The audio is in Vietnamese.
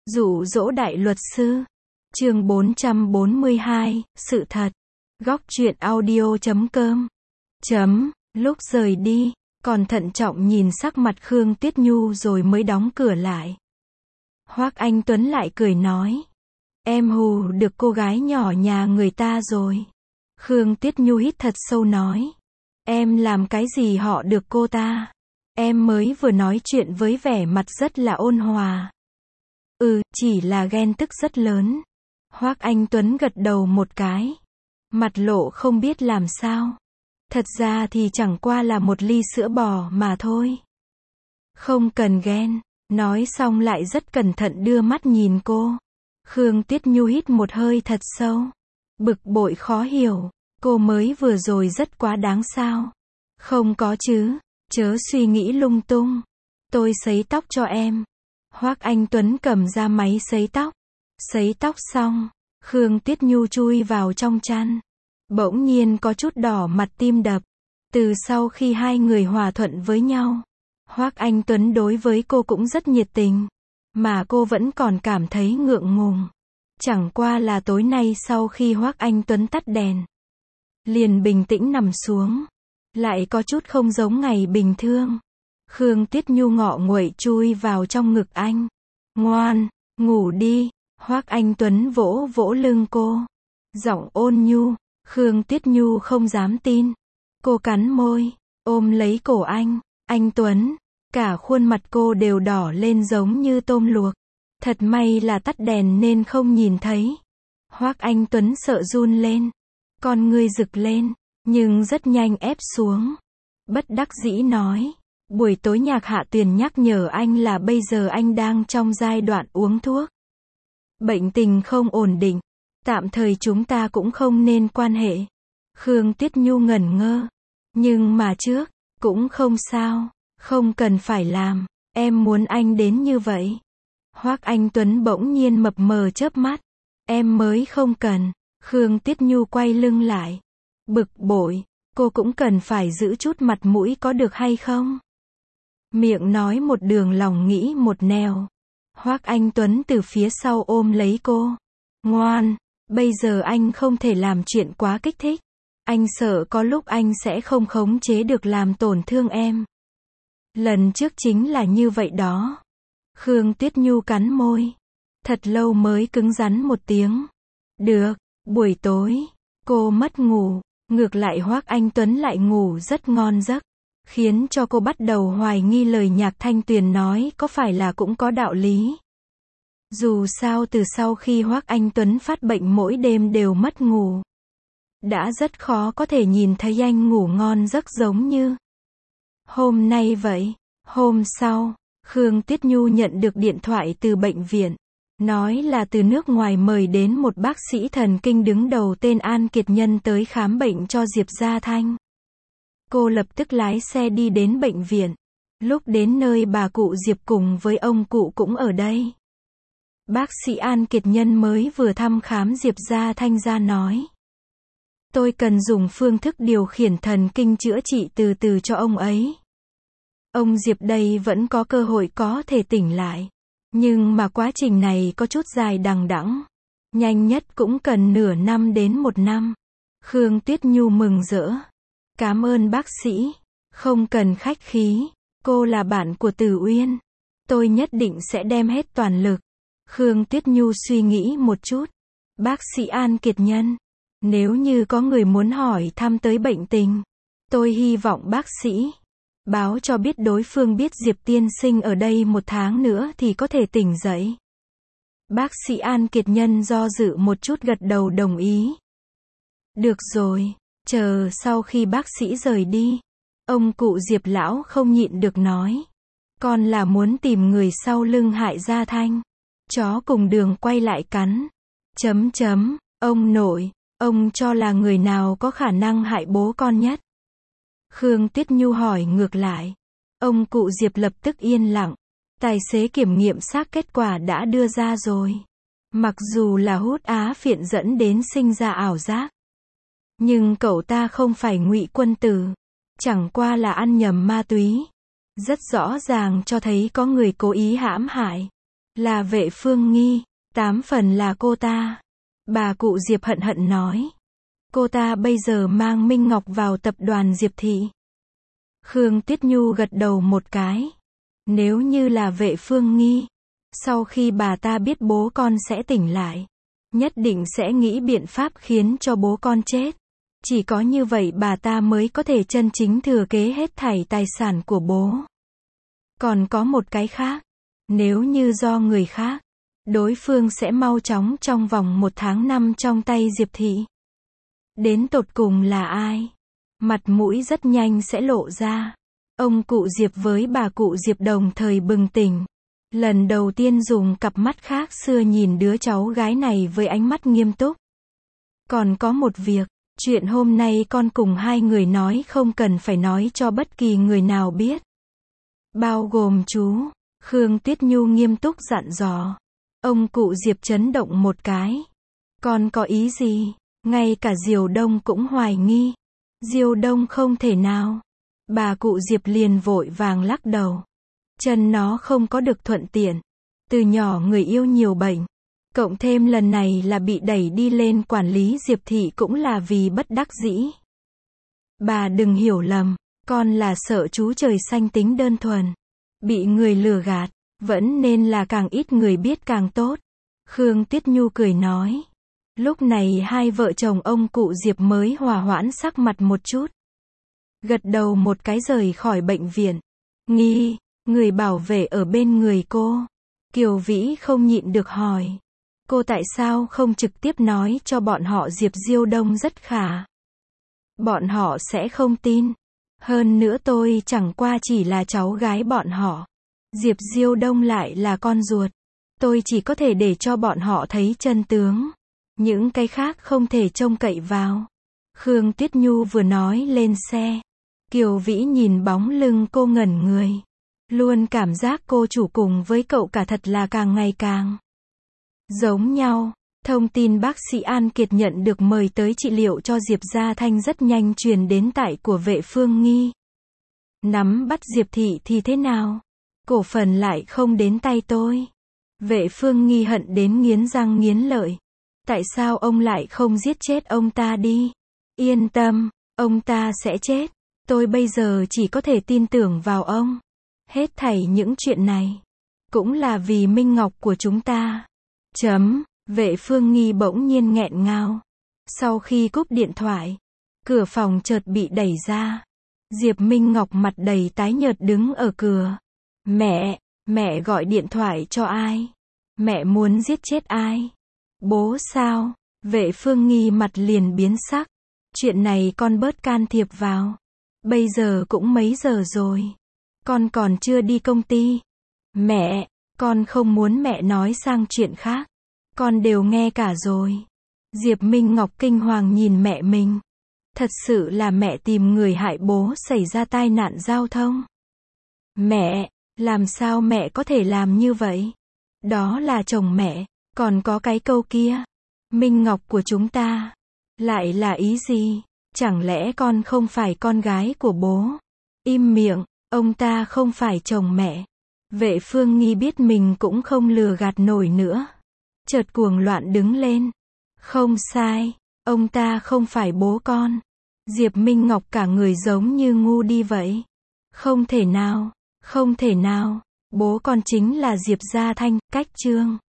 Dụ dỗ đại luật sư. Chương 442, sự thật. Góc truyện audio.com. Lúc rời đi, còn thận trọng nhìn sắc mặt Khương Tuyết Nhu rồi mới đóng cửa lại. Hoắc Anh Tuấn lại cười nói. Em hù được cô gái nhỏ nhà người ta rồi. Khương Tuyết Nhu hít thật sâu nói. Em làm cái gì họ được cô ta? Em mới vừa nói chuyện với vẻ mặt rất là ôn hòa. Chỉ là ghen tức rất lớn. Hoắc Anh Tuấn gật đầu một cái. Mặt lộ không biết làm sao. Thật ra thì chẳng qua là một ly sữa bò mà thôi. Không cần ghen. Nói xong lại rất cẩn thận đưa mắt nhìn cô. Khương Tuyết Nhu hít một hơi thật sâu. Bực bội khó hiểu. Cô mới vừa rồi rất quá đáng sao? Không có chứ. Chớ suy nghĩ lung tung. Tôi sấy tóc cho em. Hoắc Anh Tuấn cầm ra máy sấy tóc. Sấy tóc xong, Khương Tuyết Nhu chui vào trong chăn. Bỗng nhiên có chút đỏ mặt tim đập. Từ sau khi hai người hòa thuận với nhau, Hoắc Anh Tuấn đối với cô cũng rất nhiệt tình. Mà cô vẫn còn cảm thấy ngượng ngùng. Chẳng qua là tối nay sau khi Hoắc Anh Tuấn tắt đèn, liền bình tĩnh nằm xuống. Lại có chút không giống ngày bình thường. Khương Tuyết Nhu ngọ nguậy chui vào trong ngực anh. Ngoan, ngủ đi. Hoắc Anh Tuấn vỗ vỗ lưng cô. Giọng ôn nhu. Khương Tuyết Nhu không dám tin. Cô cắn môi, ôm lấy cổ anh. Anh Tuấn. Cả khuôn mặt cô đều đỏ lên giống như tôm luộc. Thật may là tắt đèn nên không nhìn thấy. Hoắc Anh Tuấn sợ run lên. Con ngươi rực lên, nhưng rất nhanh ép xuống. Bất đắc dĩ nói. Buổi tối Nhạc Hạ Tuyền nhắc nhở anh là bây giờ anh đang trong giai đoạn uống thuốc. Bệnh tình không ổn định. Tạm thời chúng ta cũng không nên quan hệ. Khương Tuyết Nhu ngẩn ngơ. Nhưng mà trước, cũng không sao. Không cần phải làm. Em muốn anh đến như vậy. Hoắc Anh Tuấn bỗng nhiên mập mờ chớp mắt. Em mới không cần. Khương Tuyết Nhu quay lưng lại. Bực bội. Cô cũng cần phải giữ chút mặt mũi có được hay không? Miệng nói một đường lòng nghĩ một nẻo. Hoắc Anh Tuấn từ phía sau ôm lấy cô. Ngoan, bây giờ anh không thể làm chuyện quá kích thích. Anh sợ có lúc anh sẽ không khống chế được làm tổn thương em. Lần trước chính là như vậy đó. Khương Tuyết Nhu cắn môi. Thật lâu mới cứng rắn một tiếng. Được, buổi tối, cô mất ngủ. Ngược lại Hoắc Anh Tuấn lại ngủ rất ngon giấc. Khiến cho cô bắt đầu hoài nghi lời Nhạc Thanh Tuyền nói có phải là cũng có đạo lý. Dù sao từ sau khi Hoắc Anh Tuấn phát bệnh mỗi đêm đều mất ngủ. Đã rất khó có thể nhìn thấy anh ngủ ngon giấc giống như hôm nay vậy. Hôm sau, Khương Tuyết Nhu nhận được điện thoại từ bệnh viện. Nói là từ nước ngoài mời đến một bác sĩ thần kinh đứng đầu tên An Kiệt Nhân tới khám bệnh cho Diệp Gia Thanh. Cô lập tức lái xe đi đến bệnh viện. Lúc đến nơi bà cụ Diệp cùng với ông cụ cũng ở đây. Bác sĩ An Kiệt Nhân mới vừa thăm khám Diệp Gia Thanh ra nói. Tôi cần dùng phương thức điều khiển thần kinh chữa trị từ từ cho ông ấy. Ông Diệp đây vẫn có cơ hội có thể tỉnh lại. Nhưng mà quá trình này có chút dài đằng đẵng. Nhanh nhất cũng cần nửa năm đến 1 năm. Khương Tuyết Nhu mừng rỡ. Cảm ơn bác sĩ. Không cần khách khí. Cô là bạn của Từ Uyên. Tôi nhất định sẽ đem hết toàn lực. Khương Tuyết Nhu suy nghĩ một chút. Bác sĩ An Kiệt Nhân. Nếu như có người muốn hỏi thăm tới bệnh tình, tôi hy vọng bác sĩ báo cho biết đối phương biết Diệp tiên sinh ở đây 1 tháng nữa thì có thể tỉnh dậy. Bác sĩ An Kiệt Nhân do dự một chút gật đầu đồng ý. Được rồi, chờ sau khi bác sĩ rời đi, ông cụ Diệp lão không nhịn được nói. Con là muốn tìm người sau lưng hại Gia Thanh. Chó cùng đường quay lại cắn. Ông nội, ông cho là người nào có khả năng hại bố con nhất? Khương Tuyết Nhu hỏi ngược lại. Ông cụ Diệp lập tức yên lặng. Tài xế kiểm nghiệm xác kết quả đã đưa ra rồi. Mặc dù là hút á phiện dẫn đến sinh ra ảo giác, nhưng cậu ta không phải Ngụy Quân Tử. Chẳng qua là ăn nhầm ma túy. Rất rõ ràng cho thấy có người cố ý hãm hại. Là Vệ Phương Nghi, 8 phần là cô ta. Bà cụ Diệp hận hận nói. Cô ta bây giờ mang Minh Ngọc vào tập đoàn Diệp Thị. Khương Tuyết Nhu gật đầu một cái. Nếu như là Vệ Phương Nghi, sau khi bà ta biết bố con sẽ tỉnh lại, nhất định sẽ nghĩ biện pháp khiến cho bố con chết. Chỉ có như vậy bà ta mới có thể chân chính thừa kế hết thảy tài sản của bố. Còn có một cái khác, nếu như do người khác, đối phương sẽ mau chóng trong vòng 1 tháng nằm trong tay Diệp Thị. Đến tột cùng là ai? Mặt mũi rất nhanh sẽ lộ ra. Ông cụ Diệp với bà cụ Diệp đồng thời bừng tỉnh. Lần đầu tiên dùng cặp mắt khác xưa nhìn đứa cháu gái này với ánh mắt nghiêm túc. Còn có một việc, chuyện hôm nay con cùng hai người nói không cần phải nói cho bất kỳ người nào biết. Bao gồm chú. Khương Tuyết Nhu nghiêm túc dặn dò. Ông cụ Diệp chấn động một cái. Con có ý gì? Ngay cả Diều Đông cũng hoài nghi. Diều Đông không thể nào. Bà cụ Diệp liền vội vàng lắc đầu. Chân nó không có được thuận tiện. Từ nhỏ người yêu nhiều bệnh. Cộng thêm lần này là bị đẩy đi lên quản lý Diệp Thị cũng là vì bất đắc dĩ. Bà đừng hiểu lầm. Con là sợ chú trời xanh tính đơn thuần. Bị người lừa gạt. Vẫn nên là càng ít người biết càng tốt. Khương Tuyết Nhu cười nói. Lúc này hai vợ chồng ông cụ Diệp mới hòa hoãn sắc mặt một chút. Gật đầu một cái rời khỏi bệnh viện. Nghi, người bảo vệ ở bên người cô. Kiều Vĩ không nhịn được hỏi. Cô tại sao không trực tiếp nói cho bọn họ Diệp Diêu Đông rất khả? Bọn họ sẽ không tin. Hơn nữa tôi chẳng qua chỉ là cháu gái bọn họ. Diệp Diêu Đông lại là con ruột. Tôi chỉ có thể để cho bọn họ thấy chân tướng. Những cái khác không thể trông cậy vào. Khương Tuyết Nhu vừa nói lên xe. Kiều Vĩ nhìn bóng lưng cô ngẩn người. Luôn cảm giác cô chủ cùng với cậu cả thật là càng ngày càng giống nhau. Thông tin bác sĩ An Kiệt nhận được mời tới trị liệu cho Diệp Gia Thanh rất nhanh truyền đến tại của Vệ Phương Nghi. Nắm bắt Diệp Thị thì thế nào? Cổ phần lại không đến tay tôi. Vệ Phương Nghi hận đến nghiến răng nghiến lợi. Tại sao ông lại không giết chết ông ta đi? Yên tâm, ông ta sẽ chết. Tôi bây giờ chỉ có thể tin tưởng vào ông. Hết thảy những chuyện này cũng là vì Minh Ngọc của chúng ta. Vệ Phương Nghi bỗng nhiên nghẹn ngào. Sau khi cúp điện thoại, cửa phòng chợt bị đẩy ra. Diệp Minh Ngọc mặt đầy tái nhợt đứng ở cửa. Mẹ gọi điện thoại cho ai? Mẹ muốn giết chết ai? Bố sao? Vệ Phương Nghi mặt liền biến sắc. Chuyện này con bớt can thiệp vào. Bây giờ cũng mấy giờ rồi. Con còn chưa đi công ty. Mẹ, con không muốn mẹ nói sang chuyện khác. Con đều nghe cả rồi. Diệp Minh Ngọc kinh hoàng nhìn mẹ mình. Thật sự là mẹ tìm người hại bố xảy ra tai nạn giao thông. Mẹ, làm sao mẹ có thể làm như vậy? Đó là chồng mẹ. Còn có cái câu kia. Minh Ngọc của chúng ta. Lại là ý gì? Chẳng lẽ con không phải con gái của bố? Im miệng, ông ta không phải chồng mẹ. Vệ Phương Nghi biết mình cũng không lừa gạt nổi nữa. Chợt cuồng loạn đứng lên. Không sai, ông ta không phải bố con. Diệp Minh Ngọc cả người giống như ngu đi vậy. Không thể nào, bố con chính là Diệp Gia Thanh, cách Trương.